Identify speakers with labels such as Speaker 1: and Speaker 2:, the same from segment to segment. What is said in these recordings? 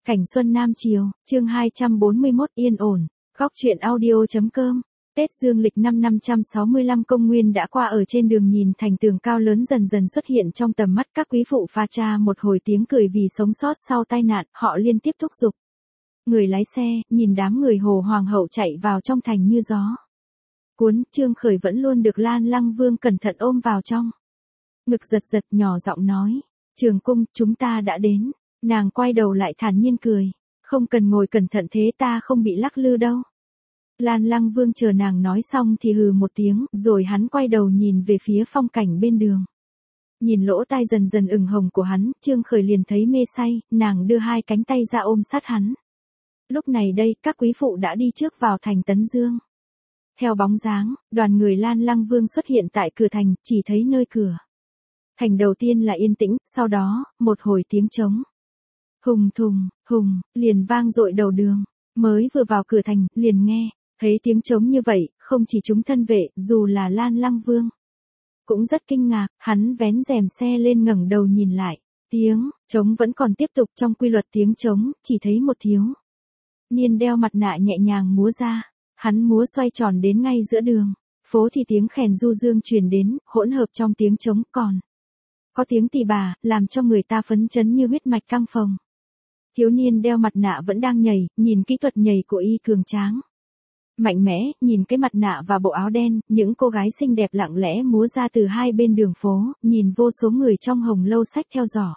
Speaker 1: Cảnh xuân Nam Chiều, chương 241 yên ổn, góc truyện audio.com. Tết dương lịch năm 565 công nguyên đã qua, ở trên đường nhìn thành tường cao lớn dần dần xuất hiện trong tầm mắt các quý phụ pha cha một hồi tiếng cười vì sống sót sau tai nạn, họ liên tiếp thúc giục. Người lái xe, nhìn đám người Hồ Hoàng hậu chạy vào trong thành như gió cuốn, Trương Khởi vẫn luôn được Lan Lăng Vương cẩn thận ôm vào trong ngực, giật giật nhỏ giọng nói, Trường Cung, chúng ta đã đến. Nàng quay đầu lại thản nhiên cười, không cần ngồi cẩn thận thế, ta không bị lắc lư đâu. Lan Lăng Vương chờ nàng nói xong thì hừ một tiếng, rồi hắn quay đầu nhìn về phía phong cảnh bên đường. Nhìn lỗ tai dần dần ửng hồng của hắn, Trương Khởi liền thấy mê say, nàng đưa hai cánh tay ra ôm sát hắn. Lúc này đây, các quý phụ đã đi trước vào thành Tấn Dương. Theo bóng dáng, đoàn người Lan Lăng Vương xuất hiện tại cửa thành, chỉ thấy nơi cửa thành đầu tiên là yên tĩnh, sau đó, một hồi tiếng trống. Hùng thùng, hùng, liền vang dội đầu đường. Mới vừa vào cửa thành, liền nghe, thấy tiếng trống như vậy, không chỉ chúng thân vệ, dù là Lan Lăng Vương cũng rất kinh ngạc, hắn vén rèm xe lên ngẩng đầu nhìn lại. Tiếng trống vẫn còn tiếp tục, trong quy luật tiếng trống, chỉ thấy một thiếu niên đeo mặt nạ nhẹ nhàng múa ra. Hắn múa xoay tròn đến ngay giữa đường phố thì tiếng khèn du dương truyền đến, hỗn hợp trong tiếng trống còn có tiếng tỳ bà, làm cho người ta phấn chấn như huyết mạch căng phồng. Thiếu niên đeo mặt nạ vẫn đang nhảy, nhìn kỹ thuật nhảy của y cường tráng, mạnh mẽ, nhìn cái mặt nạ và bộ áo đen, những cô gái xinh đẹp lặng lẽ múa ra từ hai bên đường phố, nhìn vô số người trong hồng lâu xách theo giỏ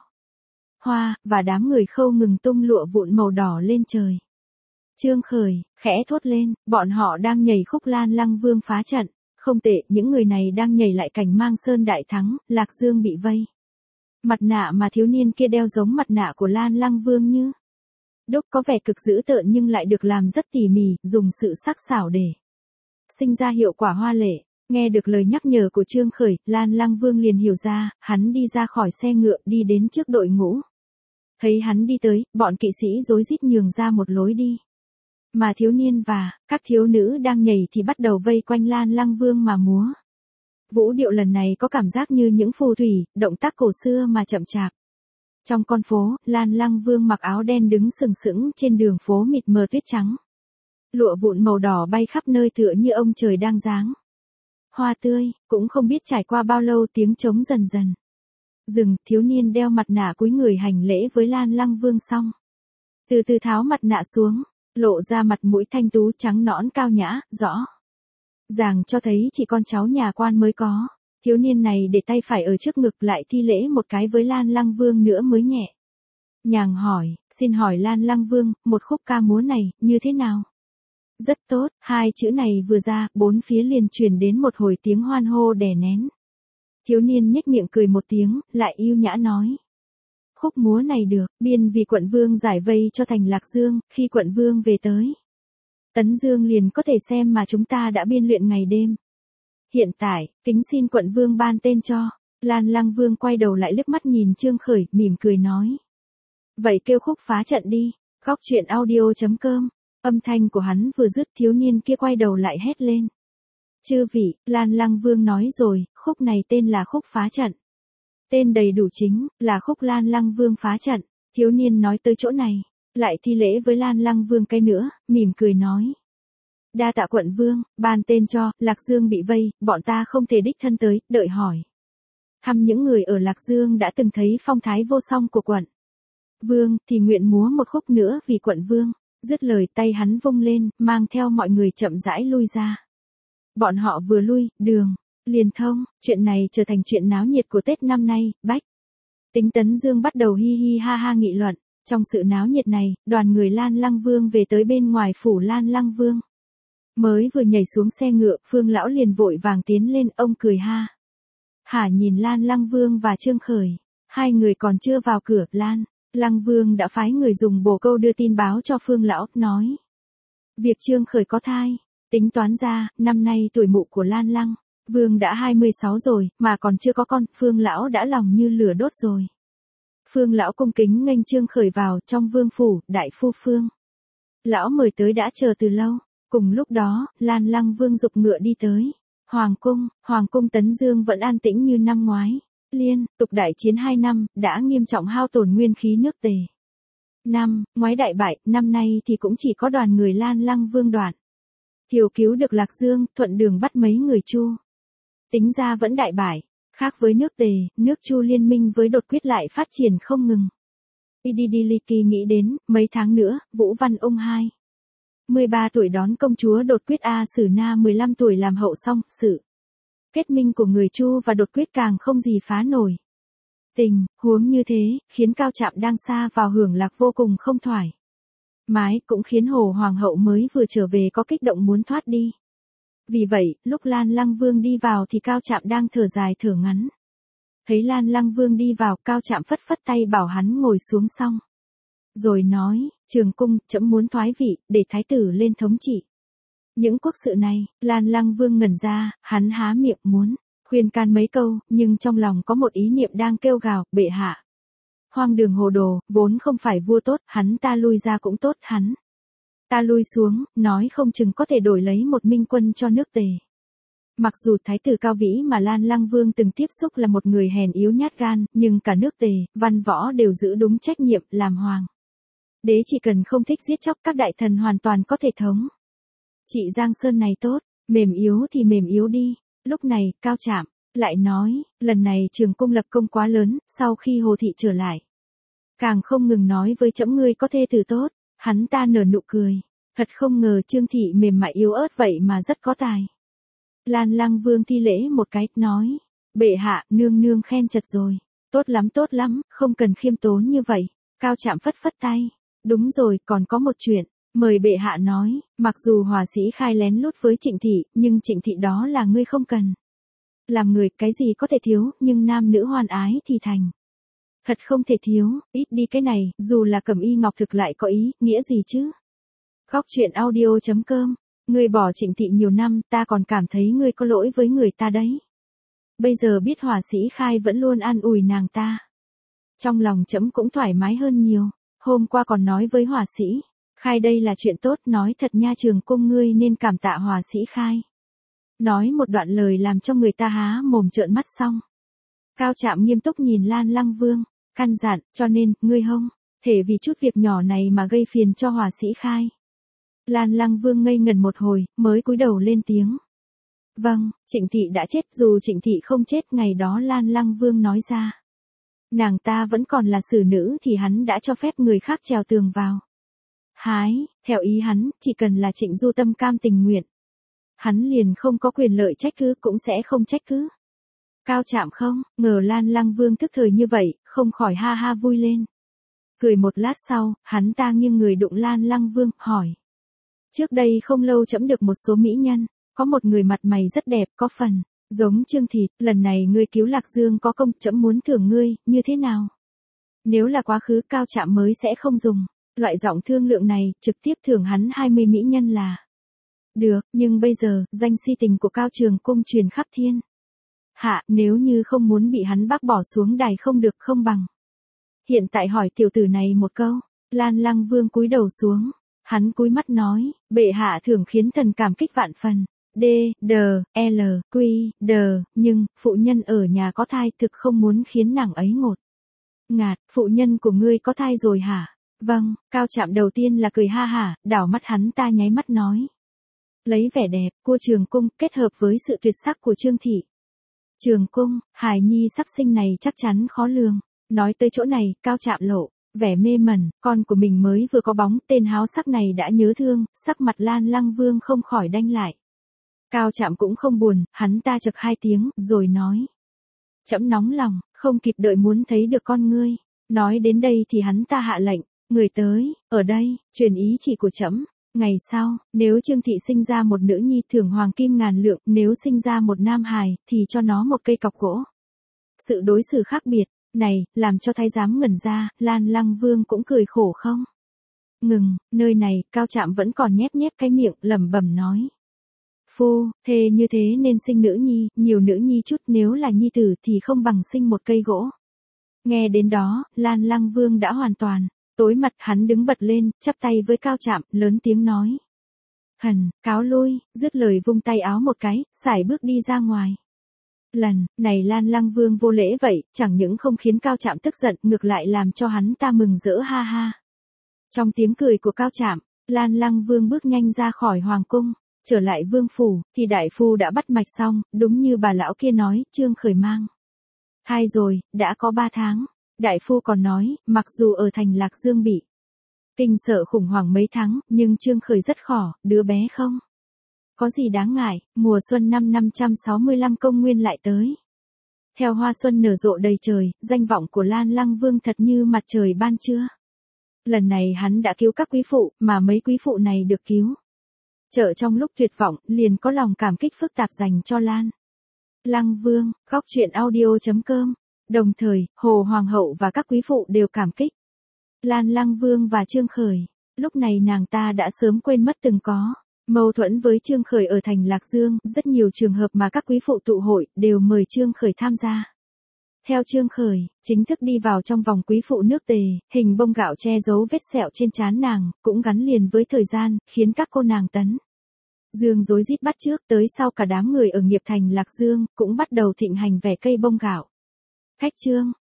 Speaker 1: hoa, và đám người khâu ngừng tung lụa vụn màu đỏ lên trời. Trương Khởi khẽ thốt lên, bọn họ đang nhảy khúc Lan Lăng Vương phá trận. Không tệ, những người này đang nhảy lại cảnh Mang Sơn đại thắng, Lạc Dương bị vây. Mặt nạ mà thiếu niên kia đeo giống mặt nạ của Lan Lăng Vương như đúc, có vẻ cực dữ tợn nhưng lại được làm rất tỉ mỉ, dùng sự sắc sảo để sinh ra hiệu quả hoa lệ. Nghe được lời nhắc nhở của Trương Khởi, Lan Lăng Vương liền hiểu ra, hắn đi ra khỏi xe ngựa, đi đến trước đội ngũ. Thấy hắn đi tới, bọn kỵ sĩ rối rít nhường ra một lối đi. Mà thiếu niên và các thiếu nữ đang nhảy thì bắt đầu vây quanh Lan Lăng Vương mà múa. Vũ điệu lần này có cảm giác như những phù thủy, động tác cổ xưa mà chậm chạp. Trong con phố, Lan Lăng Vương mặc áo đen đứng sừng sững trên đường phố mịt mờ tuyết trắng. Lụa vụn màu đỏ bay khắp nơi tựa như ông trời đang giáng hoa tươi, cũng không biết trải qua bao lâu tiếng trống dần dần dừng, thiếu niên đeo mặt nạ cúi người hành lễ với Lan Lăng Vương xong. Từ từ tháo mặt nạ xuống, lộ ra mặt mũi thanh tú trắng nõn cao nhã, rõ ràng cho thấy chỉ con cháu nhà quan mới có. Thiếu niên này để tay phải ở trước ngực, lại thi lễ một cái với Lan Lăng Vương nữa mới nhẹ nhàng hỏi, xin hỏi Lan Lăng Vương, một khúc ca múa này, như thế nào? Rất tốt, hai chữ này vừa ra, bốn phía liền truyền đến một hồi tiếng hoan hô đè nén. Thiếu niên nhếch miệng cười một tiếng, lại yêu nhã nói. Khúc múa này được, biên vì quận vương giải vây cho thành Lạc Dương, khi quận vương về tới Tấn Dương liền có thể xem mà chúng ta đã biên luyện ngày đêm. Hiện tại, kính xin quận vương ban tên cho. Lan Lăng Vương quay đầu lại liếc mắt nhìn Trương Khởi, mỉm cười nói. Vậy kêu khúc phá trận đi. Góc truyện audio.com. Âm thanh của hắn vừa dứt, thiếu niên kia quay đầu lại hét lên. Chư vị, Lan Lăng Vương nói rồi, khúc này tên là khúc phá trận. Tên đầy đủ chính là khúc Lan Lăng Vương phá trận. Thiếu niên nói tới chỗ này, lại thi lễ với Lan Lăng Vương cái nữa, mỉm cười nói. Đa tạ quận vương, ban tên cho. Lạc Dương bị vây, bọn ta không thể đích thân tới, đợi hỏi thăm những người ở Lạc Dương đã từng thấy phong thái vô song của quận vương, thì nguyện múa một khúc nữa vì quận vương. Dứt lời, tay hắn vung lên, mang theo mọi người chậm rãi lui ra. Bọn họ vừa lui, đường liền thông. Chuyện này trở thành chuyện náo nhiệt của Tết năm nay. Bách tính Tấn Dương bắt đầu hi hi ha ha nghị luận. Trong sự náo nhiệt này, đoàn người Lan Lăng Vương về tới bên ngoài phủ Lan Lăng Vương. Mới vừa nhảy xuống xe ngựa, Phương lão liền vội vàng tiến lên, ông cười ha hả nhìn Lan Lăng Vương và Trương Khởi. Hai người còn chưa vào cửa, Lan Lăng Vương đã phái người dùng bồ câu đưa tin báo cho Phương lão, nói. Việc Trương Khởi có thai, tính toán ra, năm nay tuổi mụ của Lan Lăng Vương đã 26 rồi, mà còn chưa có con, Phương lão đã lòng như lửa đốt rồi. Phương lão cung kính nghênh Trương Khởi vào trong vương phủ, đại phu Phương lão mời tới đã chờ từ lâu. Cùng lúc đó, Lan Lăng Vương giục ngựa đi tới Hoàng cung Tấn Dương vẫn an tĩnh như năm ngoái. Liên tục đại chiến 2 năm, đã nghiêm trọng hao tổn nguyên khí nước Tề. Ngoái đại bại, năm nay thì cũng chỉ có đoàn người Lan Lăng Vương đoạn. Thiều cứu được Lạc Dương, thuận đường bắt mấy người Chu. Tính ra vẫn đại bại. Khác với nước Tề, nước Chu liên minh với Đột Quyết lại phát triển không ngừng. Ididiliki nghĩ đến, mấy tháng nữa, Vũ Văn Ung 13 tuổi đón công chúa Đột Quyết A Sử Na 15 tuổi làm hậu song, sự kết minh của người Chu và Đột Quyết càng không gì phá nổi. Tình huống như thế, khiến Cao Trạm đang xa vào hưởng lạc vô cùng không thoải mái, cũng khiến Hồ Hoàng hậu mới vừa trở về có kích động muốn thoát đi. Vì vậy, lúc Lan Lăng Vương đi vào thì Cao Trạm đang thở dài thở ngắn. Thấy Lan Lăng Vương đi vào, Cao Trạm phất phất tay bảo hắn ngồi xuống xong. Rồi nói, Trường Cung, trẫm muốn thoái vị, để thái tử lên thống trị những quốc sự này. Lan Lăng Vương ngẩn ra, hắn há miệng muốn khuyên can mấy câu, nhưng trong lòng có một ý niệm đang kêu gào, bệ hạ. Hoang đường hồ đồ, vốn không phải vua tốt, hắn ta lui ra cũng tốt, hắn ta lui xuống, nói không chừng có thể đổi lấy một minh quân cho nước Tề. Mặc dù thái tử Cao Vĩ mà Lan Lăng Vương từng tiếp xúc là một người hèn yếu nhát gan, nhưng cả nước Tề, văn võ đều giữ đúng trách nhiệm làm hoàng đế chỉ cần không thích giết chóc các đại thần hoàn toàn có thể thống trị Giang Sơn này tốt, mềm yếu thì mềm yếu đi. Lúc này, Cao Trạm lại nói, lần này Trường Cung lập công quá lớn, sau khi Hồ Thị trở lại, càng không ngừng nói với trẫm ngươi có thê tử tốt. Hắn ta nở nụ cười, thật không ngờ Trương Thị mềm mại yếu ớt vậy mà rất có tài. Lan Lăng Vương thi lễ một cái, nói, bệ hạ, nương nương khen chật rồi, tốt lắm, không cần khiêm tốn như vậy. Cao Trạm phất phất tay, đúng rồi, còn có một chuyện, mời bệ hạ nói, mặc dù Hòa Sĩ Khai lén lút với Trịnh Thị, nhưng Trịnh Thị đó là ngươi không cần làm người, cái gì có thể thiếu, nhưng nam nữ hoan ái thì thành thật không thể thiếu, ít đi cái này, dù là Cẩm Y Ngọc Thực lại có ý, nghĩa gì chứ? Góc truyện audio.com, ngươi bỏ Trịnh Thị nhiều năm, ta còn cảm thấy ngươi có lỗi với người ta đấy. Bây giờ biết Hòa Sĩ Khai vẫn luôn an ủi nàng ta, trong lòng trẫm cũng thoải mái hơn nhiều. Hôm qua còn nói với Hòa Sĩ Khai đây là chuyện tốt, nói thật nha, Trường Cung ngươi nên cảm tạ Hòa Sĩ Khai. Nói một đoạn lời làm cho người ta há mồm trợn mắt xong. Cao Trạm nghiêm túc nhìn Lan Lăng Vương, căn dặn, cho nên, ngươi không thể vì chút việc nhỏ này mà gây phiền cho Hòa Sĩ Khai. Lan Lăng Vương ngây ngẩn một hồi, mới cúi đầu lên tiếng. Vâng, Trịnh Thị đã chết, dù Trịnh Thị không chết ngày đó Lan Lăng Vương nói ra. Nàng ta vẫn còn là xử nữ thì hắn đã cho phép người khác trèo tường vào. Theo ý hắn, chỉ cần là Trịnh Du tâm cam tình nguyện, hắn liền không có quyền lợi trách cứ, cũng sẽ không trách cứ. Cao Trạm không ngờ Lan Lăng Vương thức thời như vậy, không khỏi ha ha vui lên. Cười một lát sau, hắn ta nghiêng người đụng Lan Lăng Vương, hỏi. Trước đây không lâu trẫm được một số mỹ nhân, có một người mặt mày rất đẹp, có phần giống Trương Thị, lần này ngươi cứu Lạc Dương có công, trẫm muốn thưởng ngươi, như thế nào? Nếu là quá khứ, Cao Trạm mới sẽ không dùng loại giọng thương lượng này, trực tiếp thưởng hắn 20 mỹ nhân là được, nhưng bây giờ, danh si tình của Cao Trường Cung truyền khắp thiên hạ, nếu như không muốn bị hắn bác bỏ xuống đài không được, không bằng hiện tại hỏi tiểu tử này một câu. Lan Lăng Vương cúi đầu xuống, hắn cúi mắt nói, bệ hạ thưởng khiến thần cảm kích vạn phần. Nhưng, phụ nhân ở nhà có thai, thực không muốn khiến nàng ấy ngột ngạt. Phụ nhân của ngươi có thai rồi hả? Vâng. Cao Trạm đầu tiên là cười ha hả, đảo mắt hắn ta nháy mắt nói. Lấy vẻ đẹp của Trường Cung kết hợp với sự tuyệt sắc của Trương Thị. Trường Cung, hài nhi sắp sinh này chắc chắn khó lường. Nói tới chỗ này, Cao Trạm lộ vẻ mê mẩn, con của mình mới vừa có bóng, tên háo sắc này đã nhớ thương, sắc mặt Lan Lăng Vương không khỏi đanh lại. Cao Trạm cũng không buồn, hắn ta chậc 2 tiếng, rồi nói. Trẫm nóng lòng, không kịp đợi muốn thấy được con ngươi. Nói đến đây thì hắn ta hạ lệnh, người tới, ở đây, truyền ý chỉ của trẫm. Ngày sau, nếu Trương Thị sinh ra một nữ nhi thưởng hoàng kim ngàn lượng, nếu sinh ra một nam hài, thì cho nó một cây cọc gỗ. Sự đối xử khác biệt này, làm cho thái giám ngẩn ra, Lan Lăng Vương cũng cười khổ không ngừng, nơi này, Cao Trạm vẫn còn nhép nhép cái miệng, lẩm bẩm nói. Phu, thề như thế nên sinh nữ nhi, nhiều nữ nhi chút, nếu là nhi tử thì không bằng sinh một cây gỗ. Nghe đến đó, Lan Lăng Vương đã hoàn toàn tối mặt, hắn đứng bật lên, chắp tay với Cao Trạm, lớn tiếng nói. Cáo lui, dứt lời vung tay áo một cái, sải bước đi ra ngoài. Lần này Lan Lăng Vương vô lễ vậy, chẳng những không khiến Cao Trạm tức giận, ngược lại làm cho hắn ta mừng rỡ ha ha. Trong tiếng cười của Cao Trạm, Lan Lăng Vương bước nhanh ra khỏi hoàng cung, trở lại vương phủ, thì đại phu đã bắt mạch xong, đúng như bà lão kia nói, Trương Khởi mang thai rồi, đã có 3 tháng. Đại phu còn nói, mặc dù ở thành Lạc Dương bị kinh sợ khủng hoảng mấy tháng, nhưng Trương Khởi rất khỏe, đứa bé không có gì đáng ngại. Mùa xuân năm 565 công nguyên lại tới. Theo hoa xuân nở rộ đầy trời, danh vọng của Lan Lăng Vương thật như mặt trời ban trưa. Lần này hắn đã cứu các quý phụ, mà mấy quý phụ này được cứu trợ trong lúc tuyệt vọng, liền có lòng cảm kích phức tạp dành cho Lan Lăng Vương. Góc truyện audio.com. Đồng thời, Hồ Hoàng hậu và các quý phụ đều cảm kích Lan Lăng Vương và Trương Khởi. Lúc này nàng ta đã sớm quên mất từng có mâu thuẫn với Trương Khởi ở thành Lạc Dương, rất nhiều trường hợp mà các quý phụ tụ hội đều mời Trương Khởi tham gia. Theo Trương Khởi, chính thức đi vào trong vòng quý phụ nước Tề, hình bông gạo che giấu vết sẹo trên trán nàng, cũng gắn liền với thời gian, khiến các cô nàng Tấn Dương rối rít bắt chước, tới sau cả đám người ở nghiệp thành Lạc Dương, cũng bắt đầu thịnh hành vẻ cây bông gạo. Khách Trương,